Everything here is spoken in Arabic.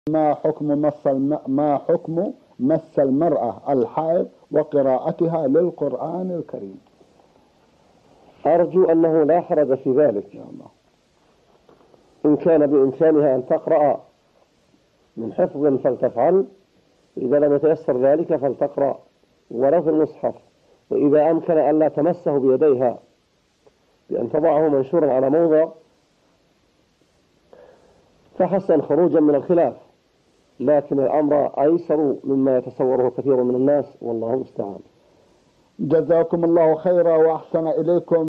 ما حكم مس المرأة الحائض وقراءتها للقرآن الكريم؟ أرجو أنه لا حرج في ذلك يا الله. إن كان بإمكانها أن تقرأ من حفظ فلتفعل، إذا لم يتيسر ذلك فلتقرأ ولو في المصحف، وإذا أمكن أن لا تمسه بيديها بأن تضعه منشورا على موضع فحسن خروجا من الخلاف، لكن الأمر أيسر مما يتصوره كثير من الناس، والله المستعان. جزاكم الله خيرا وأحسن إليكم.